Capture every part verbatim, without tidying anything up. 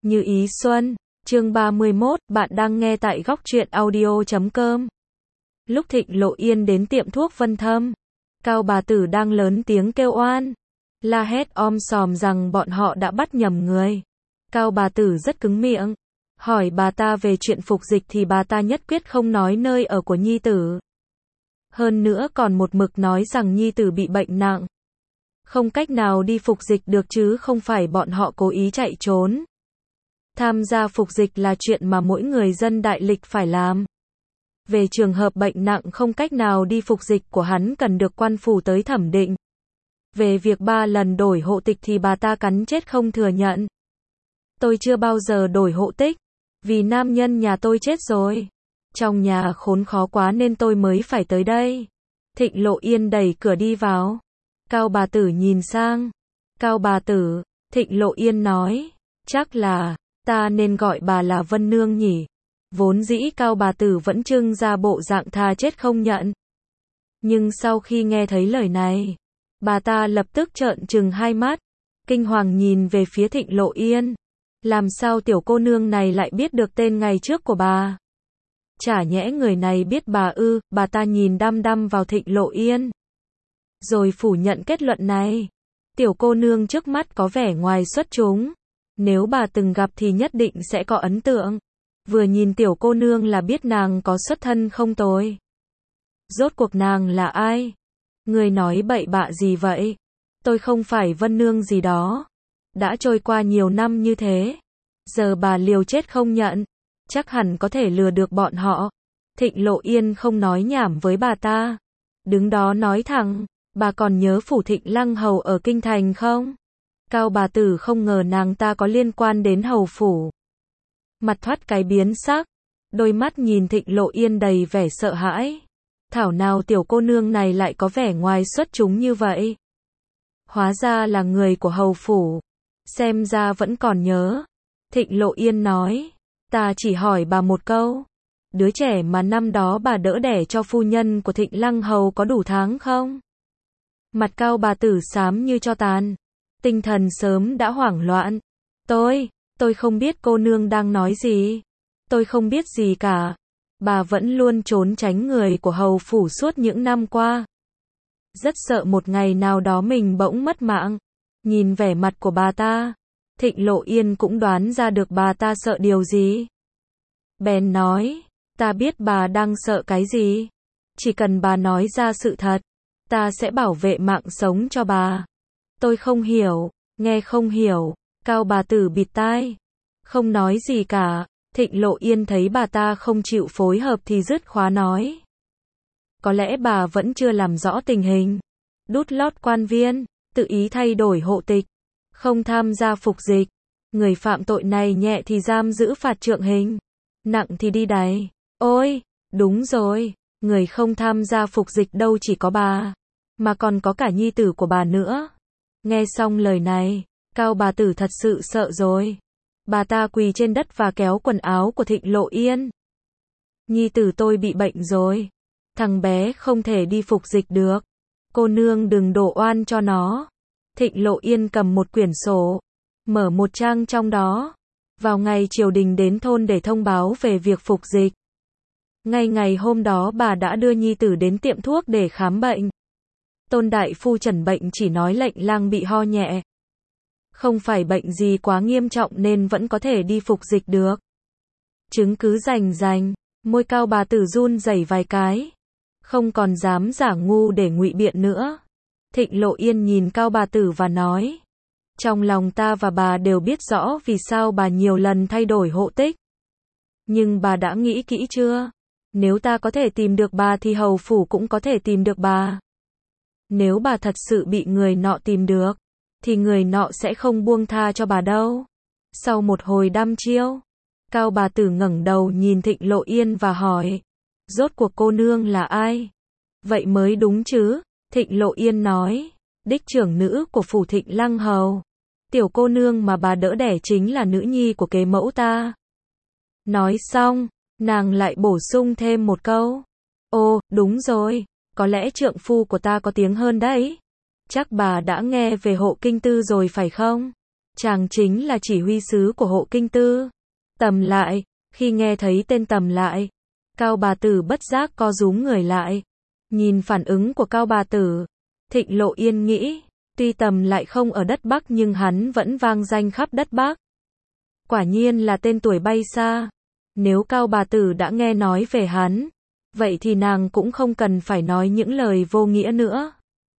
Như ý xuân, chương ba mươi mốt, bạn đang nghe tại góc truyện audio chấm com. Lúc Thịnh Lộ Yên đến tiệm thuốc Vân Thâm, Cao bà tử đang lớn tiếng kêu oan, la hét om sòm rằng bọn họ đã bắt nhầm người. Cao bà tử rất cứng miệng, hỏi bà ta về chuyện phục dịch thì bà ta nhất quyết không nói nơi ở của nhi tử. Hơn nữa còn một mực nói rằng nhi tử bị bệnh nặng, không cách nào đi phục dịch được chứ không phải bọn họ cố ý chạy trốn. Tham gia phục dịch là chuyện mà mỗi người dân đại lịch phải làm. Về trường hợp bệnh nặng không cách nào đi phục dịch của hắn cần được quan phủ tới thẩm định. Về việc ba lần đổi hộ tịch thì bà ta cắn chết không thừa nhận. Tôi chưa bao giờ đổi hộ tịch, vì nam nhân nhà tôi chết rồi. Trong nhà khốn khó quá nên tôi mới phải tới đây. Thịnh Lộ Yên đẩy cửa đi vào. Cao bà tử nhìn sang. Cao bà tử, Thịnh Lộ Yên nói, chắc là, ta nên gọi bà là Vân Nương nhỉ. Vốn dĩ Cao bà tử vẫn trưng ra bộ dạng thà chết không nhận. Nhưng sau khi nghe thấy lời này, bà ta lập tức trợn trừng hai mắt, kinh hoàng nhìn về phía Thịnh Lộ Yên. Làm sao tiểu cô nương này lại biết được tên ngày trước của bà? Chả nhẽ người này biết bà ư? Bà ta nhìn đăm đăm vào Thịnh Lộ Yên, rồi phủ nhận kết luận này. Tiểu cô nương trước mắt có vẻ ngoài xuất chúng. Nếu bà từng gặp thì nhất định sẽ có ấn tượng. Vừa nhìn tiểu cô nương là biết nàng có xuất thân không tồi. Rốt cuộc nàng là ai? Người nói bậy bạ gì vậy? Tôi không phải Vân Nương gì đó. Đã trôi qua nhiều năm như thế, giờ bà liều chết không nhận, chắc hẳn có thể lừa được bọn họ. Thịnh Lộ Yên không nói nhảm với bà ta, đứng đó nói thẳng, bà còn nhớ phủ Thịnh Lăng Hầu ở Kinh Thành không? Cao bà tử không ngờ nàng ta có liên quan đến hầu phủ. Mặt thoát cái biến sắc, đôi mắt nhìn Thịnh Lộ Yên đầy vẻ sợ hãi. Thảo nào tiểu cô nương này lại có vẻ ngoài xuất chúng như vậy. Hóa ra là người của hầu phủ. Xem ra vẫn còn nhớ. Thịnh Lộ Yên nói, ta chỉ hỏi bà một câu. Đứa trẻ mà năm đó bà đỡ đẻ cho phu nhân của Thịnh Lăng Hầu có đủ tháng không? Mặt Cao bà tử xám như tro tàn. Tinh thần sớm đã hoảng loạn. Tôi, tôi không biết cô nương đang nói gì. Tôi không biết gì cả. Bà vẫn luôn trốn tránh người của hầu phủ suốt những năm qua. Rất sợ một ngày nào đó mình bỗng mất mạng. Nhìn vẻ mặt của bà ta, Thịnh Lộ Yên cũng đoán ra được bà ta sợ điều gì. Bèn nói, ta biết bà đang sợ cái gì. Chỉ cần bà nói ra sự thật, ta sẽ bảo vệ mạng sống cho bà. Tôi không hiểu, nghe không hiểu. Cao bà tử bịt tai, không nói gì cả. Thịnh Lộ Yên thấy bà ta không chịu phối hợp thì dứt khoát nói, có lẽ bà vẫn chưa làm rõ tình hình. Đút lót quan viên, tự ý thay đổi hộ tịch, không tham gia phục dịch. Người phạm tội này nhẹ thì giam giữ phạt trượng hình, nặng thì đi đày. Ôi, đúng rồi, người không tham gia phục dịch đâu chỉ có bà, mà còn có cả nhi tử của bà nữa. Nghe xong lời này, Cao bà tử thật sự sợ rồi. Bà ta quỳ trên đất và kéo quần áo của Thịnh Lộ Yên. Nhi tử tôi bị bệnh rồi. Thằng bé không thể đi phục dịch được. Cô nương đừng đổ oan cho nó. Thịnh Lộ Yên cầm một quyển sổ, mở một trang trong đó. Vào ngày triều đình đến thôn để thông báo về việc phục dịch. Ngay ngày hôm đó bà đã đưa nhi tử đến tiệm thuốc để khám bệnh. Tôn đại phu chẩn bệnh chỉ nói lệnh lang bị ho nhẹ. Không phải bệnh gì quá nghiêm trọng nên vẫn có thể đi phục dịch được. Chứng cứ rành rành, môi Cao bà tử run rẩy vài cái. Không còn dám giả ngu để ngụy biện nữa. Thịnh Lộ Yên nhìn Cao bà tử và nói, trong lòng ta và bà đều biết rõ vì sao bà nhiều lần thay đổi hộ tịch. Nhưng bà đã nghĩ kỹ chưa? Nếu ta có thể tìm được bà thì hầu phủ cũng có thể tìm được bà. Nếu bà thật sự bị người nọ tìm được, thì người nọ sẽ không buông tha cho bà đâu. Sau một hồi đăm chiêu, Cao bà tử ngẩng đầu nhìn Thịnh Lộ Yên và hỏi, rốt cuộc cô nương là ai? Vậy mới đúng chứ? Thịnh Lộ Yên nói, đích trưởng nữ của phủ Thịnh Lăng Hầu. Tiểu cô nương mà bà đỡ đẻ chính là nữ nhi của kế mẫu ta. Nói xong, nàng lại bổ sung thêm một câu. Ô, đúng rồi, có lẽ trượng phu của ta có tiếng hơn đấy. Chắc bà đã nghe về hộ kinh tư rồi phải không? Chàng chính là chỉ huy sứ của hộ kinh tư. Tầm Lại, khi nghe thấy tên Tầm Lại, Cao bà tử bất giác co rúm người lại. Nhìn phản ứng của Cao bà tử, Thịnh Lộ Yên nghĩ, tuy Tầm Lại không ở đất Bắc nhưng hắn vẫn vang danh khắp đất Bắc. Quả nhiên là tên tuổi bay xa. Nếu Cao bà tử đã nghe nói về hắn, vậy thì nàng cũng không cần phải nói những lời vô nghĩa nữa.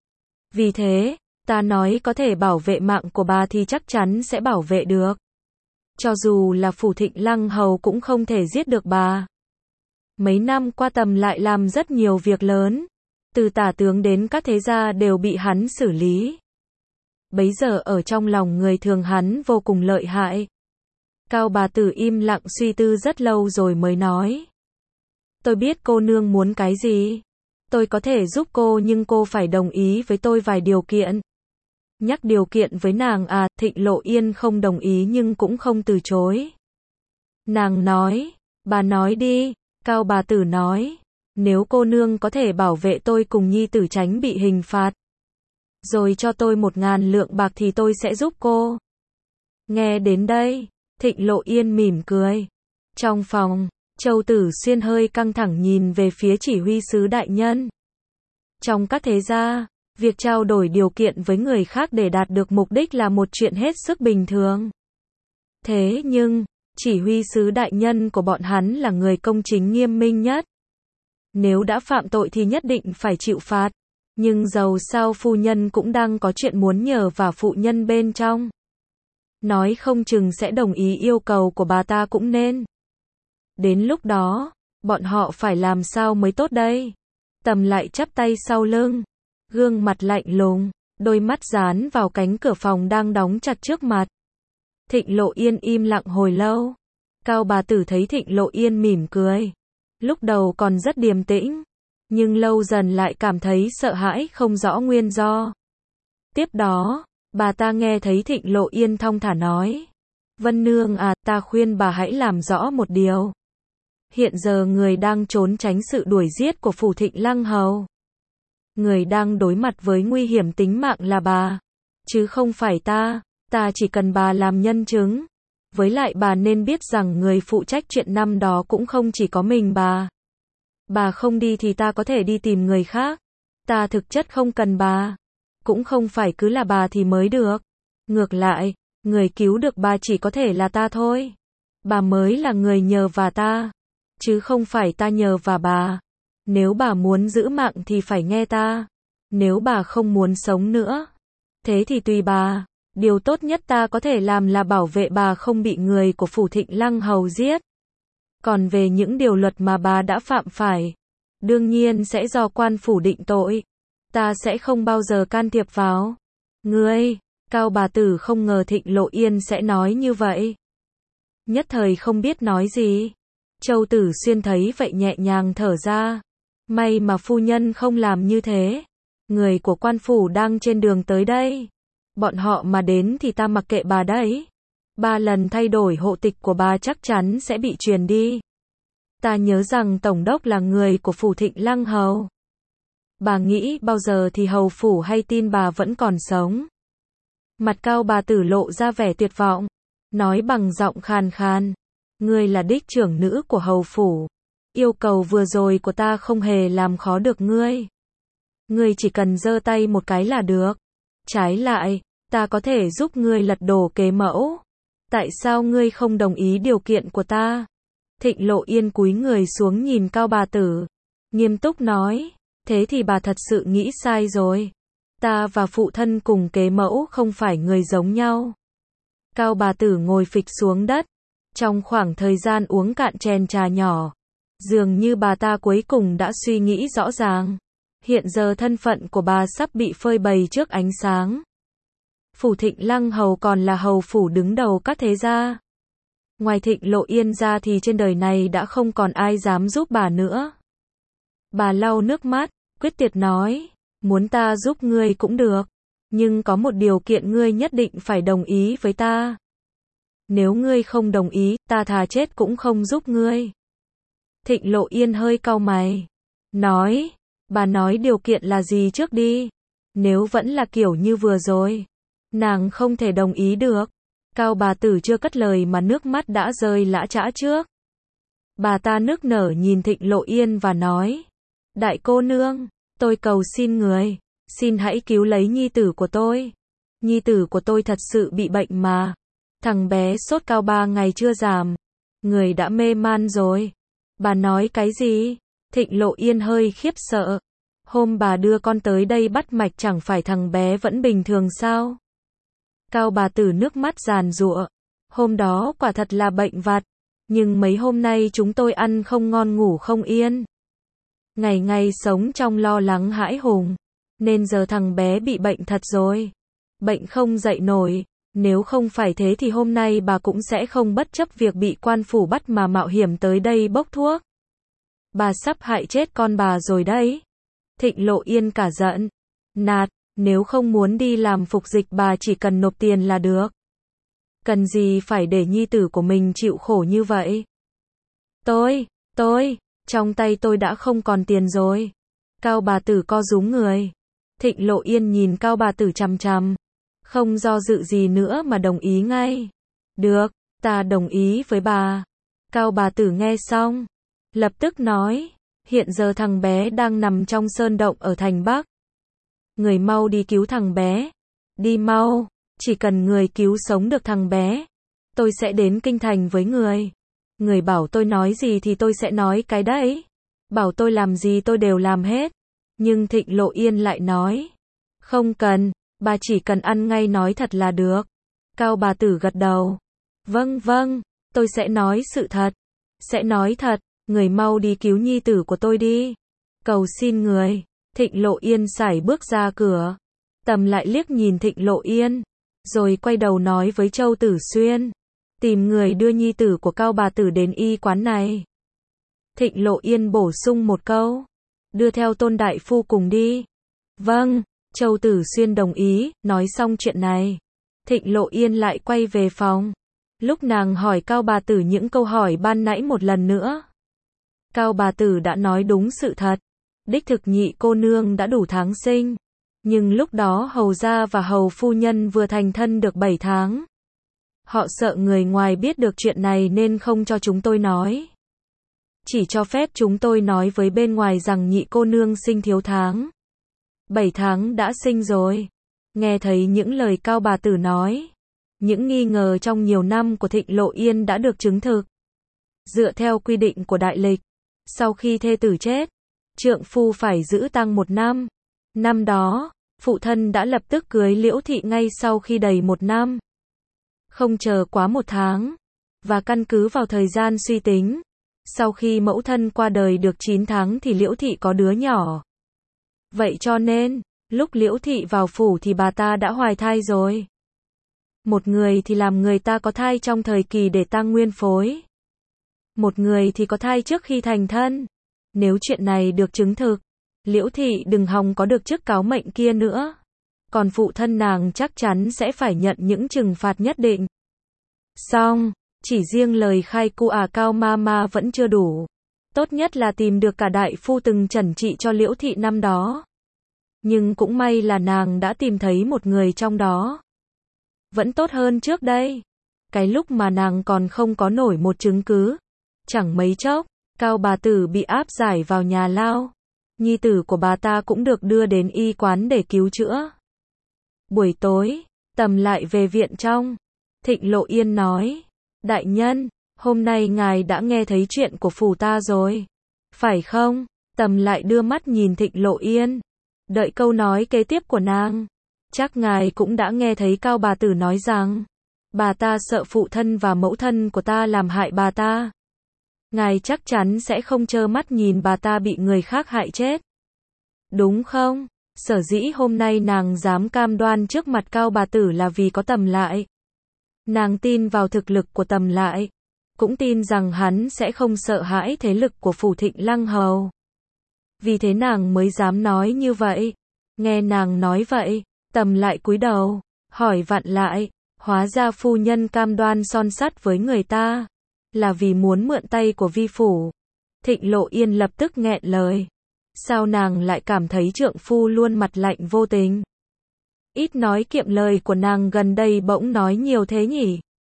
Vì thế, ta nói có thể bảo vệ mạng của bà thì chắc chắn sẽ bảo vệ được. Cho dù là Phủ Thịnh Lăng Hầu cũng không thể giết được bà. Mấy năm qua Tầm Lại làm rất nhiều việc lớn. Từ tả tướng đến các thế gia đều bị hắn xử lý. Bấy giờ ở trong lòng người thường hắn vô cùng lợi hại. Cao bà tử im lặng suy tư rất lâu rồi mới nói. Tôi biết cô nương muốn cái gì. Tôi có thể giúp cô nhưng cô phải đồng ý với tôi vài điều kiện. Nhắc điều kiện với nàng à, Thịnh Lộ Yên không đồng ý nhưng cũng không từ chối. Nàng nói, bà nói đi. Cao bà tử nói, nếu cô nương có thể bảo vệ tôi cùng nhi tử tránh bị hình phạt, rồi cho tôi một ngàn lượng bạc thì tôi sẽ giúp cô. Nghe đến đây, Thịnh Lộ Yên mỉm cười. Trong phòng, Châu Tử Xuyên hơi căng thẳng nhìn về phía chỉ huy sứ đại nhân. Trong các thế gia, việc trao đổi điều kiện với người khác để đạt được mục đích là một chuyện hết sức bình thường. Thế nhưng, chỉ huy sứ đại nhân của bọn hắn là người công chính nghiêm minh nhất. Nếu đã phạm tội thì nhất định phải chịu phạt. Nhưng dầu sao phu nhân cũng đang có chuyện muốn nhờ và phụ nhân bên trong. Nói không chừng sẽ đồng ý yêu cầu của bà ta cũng nên. Đến lúc đó, bọn họ phải làm sao mới tốt đây? Tầm Lại chắp tay sau lưng, gương mặt lạnh lùng, đôi mắt dán vào cánh cửa phòng đang đóng chặt trước mặt. Thịnh Lộ Yên im lặng hồi lâu. Cao bà tử thấy Thịnh Lộ Yên mỉm cười. Lúc đầu còn rất điềm tĩnh, nhưng lâu dần lại cảm thấy sợ hãi không rõ nguyên do. Tiếp đó, bà ta nghe thấy Thịnh Lộ Yên thong thả nói. Vân Nương à, ta khuyên bà hãy làm rõ một điều. Hiện giờ người đang trốn tránh sự đuổi giết của Phủ Thịnh Lăng Hầu. Người đang đối mặt với nguy hiểm tính mạng là bà, chứ không phải ta. Ta chỉ cần bà làm nhân chứng. Với lại bà nên biết rằng người phụ trách chuyện năm đó cũng không chỉ có mình bà. Bà không đi thì ta có thể đi tìm người khác. Ta thực chất không cần bà. Cũng không phải cứ là bà thì mới được. Ngược lại, người cứu được bà chỉ có thể là ta thôi. Bà mới là người nhờ vả ta, chứ không phải ta nhờ vả bà. Nếu bà muốn giữ mạng thì phải nghe ta. Nếu bà không muốn sống nữa, thế thì tùy bà. Điều tốt nhất ta có thể làm là bảo vệ bà không bị người của Phủ Thịnh Lăng Hầu giết. Còn về những điều luật mà bà đã phạm phải, đương nhiên sẽ do quan phủ định tội. Ta sẽ không bao giờ can thiệp vào. Ngươi, Cao bà tử không ngờ Thịnh Lộ Yên sẽ nói như vậy. Nhất thời không biết nói gì. Châu Tử Xuyên thấy vậy nhẹ nhàng thở ra. May mà phu nhân không làm như thế. Người của quan phủ đang trên đường tới đây. Bọn họ mà đến thì ta mặc kệ bà đấy. Ba lần thay đổi hộ tịch của bà chắc chắn sẽ bị truyền đi. Ta nhớ rằng Tổng đốc là người của Phủ Thịnh Lăng Hầu. Bà nghĩ bao giờ thì hầu phủ hay tin bà vẫn còn sống. Mặt Cao bà tử lộ ra vẻ tuyệt vọng. Nói bằng giọng khàn khàn. Ngươi là đích trưởng nữ của hầu phủ. Yêu cầu vừa rồi của ta không hề làm khó được ngươi. Ngươi chỉ cần giơ tay một cái là được. Trái lại, ta có thể giúp ngươi lật đổ kế mẫu. Tại sao ngươi không đồng ý điều kiện của ta? Thịnh Lộ Yên cúi người xuống nhìn Cao bà tử. Nghiêm túc nói, thế thì bà thật sự nghĩ sai rồi. Ta và phụ thân cùng kế mẫu không phải người giống nhau. Cao bà tử ngồi phịch xuống đất. Trong khoảng thời gian uống cạn chén trà nhỏ, dường như bà ta cuối cùng đã suy nghĩ rõ ràng. Hiện giờ thân phận của bà sắp bị phơi bày trước ánh sáng. Phủ Thịnh Lăng Hầu còn là hầu phủ đứng đầu các thế gia. Ngoài Thịnh Lộ Yên ra thì trên đời này đã không còn ai dám giúp bà nữa. Bà lau nước mắt, quyết tuyệt nói, muốn ta giúp ngươi cũng được, nhưng có một điều kiện ngươi nhất định phải đồng ý với ta. Nếu ngươi không đồng ý, ta thà chết cũng không giúp ngươi. Thịnh Lộ Yên hơi cau mày, nói, bà nói điều kiện là gì trước đi. Nếu vẫn là kiểu như vừa rồi, nàng không thể đồng ý được. Cao bà tử chưa cất lời mà nước mắt đã rơi lã chã trước. Bà ta nức nở nhìn Thịnh Lộ Yên và nói, đại cô nương, tôi cầu xin người, xin hãy cứu lấy nhi tử của tôi. Nhi tử của tôi thật sự bị bệnh mà. Thằng bé sốt cao ba ngày chưa giảm. Người đã mê man rồi. Bà nói cái gì? Thịnh Lộ Yên hơi khiếp sợ. Hôm bà đưa con tới đây bắt mạch chẳng phải thằng bé vẫn bình thường sao? Cao bà tử nước mắt giàn giụa. Hôm đó quả thật là bệnh vặt. Nhưng mấy hôm nay chúng tôi ăn không ngon ngủ không yên. Ngày ngày sống trong lo lắng hãi hùng. Nên giờ thằng bé bị bệnh thật rồi. Bệnh không dậy nổi. Nếu không phải thế thì hôm nay bà cũng sẽ không bất chấp việc bị quan phủ bắt mà mạo hiểm tới đây bốc thuốc. Bà sắp hại chết con bà rồi đấy. Thịnh Lộ Yên cả giận. Nạt, nếu không muốn đi làm phục dịch bà chỉ cần nộp tiền là được. Cần gì phải để nhi tử của mình chịu khổ như vậy? Tôi, tôi, trong tay tôi đã không còn tiền rồi. Cao bà tử co rúm người. Thịnh Lộ Yên nhìn Cao bà tử chằm chằm. Không do dự gì nữa mà đồng ý ngay. Được, ta đồng ý với bà. Cao bà tử nghe xong. Lập tức nói. Hiện giờ thằng bé đang nằm trong sơn động ở thành Bắc. Người mau đi cứu thằng bé. Đi mau. Chỉ cần người cứu sống được thằng bé. Tôi sẽ đến kinh thành với người. Người bảo tôi nói gì thì tôi sẽ nói cái đấy. Bảo tôi làm gì tôi đều làm hết. Nhưng Thịnh Lộ Yên lại nói. Không cần. Bà chỉ cần ăn ngay nói thật là được. Cao bà tử gật đầu. Vâng vâng. Tôi sẽ nói sự thật. Sẽ nói thật. Người mau đi cứu nhi tử của tôi đi. Cầu xin người. Thịnh Lộ Yên sải bước ra cửa. Tầm lại liếc nhìn Thịnh Lộ Yên. Rồi quay đầu nói với Châu Tử Xuyên. Tìm người đưa nhi tử của Cao bà tử đến y quán này. Thịnh Lộ Yên bổ sung một câu. Đưa theo Tôn đại phu cùng đi. Vâng. Châu Tử Xuyên đồng ý. Nói xong chuyện này. Thịnh Lộ Yên lại quay về phòng. Lúc nàng hỏi Cao bà tử những câu hỏi ban nãy một lần nữa. Cao bà tử đã nói đúng sự thật. Đích thực nhị cô nương đã đủ tháng sinh. Nhưng lúc đó hầu gia và hầu phu nhân vừa thành thân được bảy tháng. Họ sợ người ngoài biết được chuyện này nên không cho chúng tôi nói. Chỉ cho phép chúng tôi nói với bên ngoài rằng nhị cô nương sinh thiếu tháng. Bảy tháng đã sinh rồi. Nghe thấy những lời Cao bà tử nói. Những nghi ngờ trong nhiều năm của Thịnh Lộ Yên đã được chứng thực. Dựa theo quy định của đại lịch. Sau khi thê tử chết, trượng phu phải giữ tang một năm. Năm đó, phụ thân đã lập tức cưới Liễu Thị ngay sau khi đầy một năm. Không chờ quá một tháng. Và căn cứ vào thời gian suy tính. Sau khi mẫu thân qua đời được chín tháng thì Liễu Thị có đứa nhỏ. Vậy cho nên, lúc Liễu Thị vào phủ thì bà ta đã hoài thai rồi. Một người thì làm người ta có thai trong thời kỳ để tang nguyên phối. Một người thì có thai trước khi thành thân. Nếu chuyện này được chứng thực, Liễu Thị đừng hòng có được chức cáo mệnh kia nữa. Còn phụ thân nàng chắc chắn sẽ phải nhận những trừng phạt nhất định. Xong, chỉ riêng lời khai cu à Cao ma ma vẫn chưa đủ. Tốt nhất là tìm được cả đại phu từng chẩn trị cho Liễu Thị năm đó. Nhưng cũng may là nàng đã tìm thấy một người trong đó. Vẫn tốt hơn trước đây. Cái lúc mà nàng còn không có nổi một chứng cứ. Chẳng mấy chốc, Cao bà tử bị áp giải vào nhà lao. Nhi tử của bà ta cũng được đưa đến y quán để cứu chữa. Buổi tối, Tầm lại về viện trong. Thịnh Lộ Yên nói. Đại nhân, hôm nay ngài đã nghe thấy chuyện của phủ ta rồi. Phải không? Tầm lại đưa mắt nhìn Thịnh Lộ Yên. Đợi câu nói kế tiếp của nàng. Chắc ngài cũng đã nghe thấy Cao bà tử nói rằng. Bà ta sợ phụ thân và mẫu thân của ta làm hại bà ta. Ngài chắc chắn sẽ không trơ mắt nhìn bà ta bị người khác hại chết. Đúng không? Sở dĩ hôm nay nàng dám cam đoan trước mặt Cao bà tử là vì có Tầm lại. Nàng tin vào thực lực của Tầm lại. Cũng tin rằng hắn sẽ không sợ hãi thế lực của phủ Thịnh Lăng Hầu. Vì thế nàng mới dám nói như vậy. Nghe nàng nói vậy, Tầm lại cúi đầu, hỏi vặn lại. Hóa ra phu nhân cam đoan son sắt với người ta. Là vì muốn mượn tay của vi phủ. Thịnh Lộ Yên lập tức nghẹn lời. Sao nàng lại cảm thấy trượng phu luôn mặt lạnh vô tình? Ít nói kiệm lời của nàng gần đây bỗng nói nhiều thế nhỉ?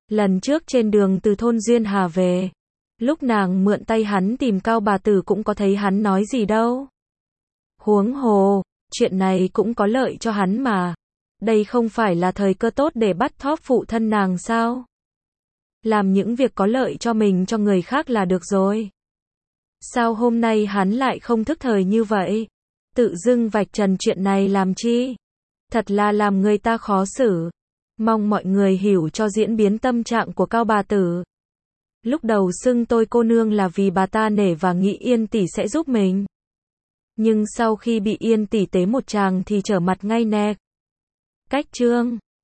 Lần trước trên đường từ thôn Duyên Hà về, lúc nàng mượn tay hắn tìm Cao bà tử cũng có thấy hắn nói gì đâu. Huống hồ, chuyện này cũng có lợi cho hắn mà. Đây không phải là thời cơ tốt để bắt thóp phụ thân nàng sao? Làm những việc có lợi cho mình cho người khác là được rồi. Sao hôm nay hắn lại không thức thời như vậy? Tự dưng vạch trần chuyện này làm chi? Thật là làm người ta khó xử. Mong mọi người hiểu cho diễn biến tâm trạng của Cao bà tử. Lúc đầu xưng tôi cô nương là vì bà ta nể và nghĩ Yên tỷ sẽ giúp mình. Nhưng sau khi bị Yên tỷ tế một tràng thì trở mặt ngay nè. Cách chương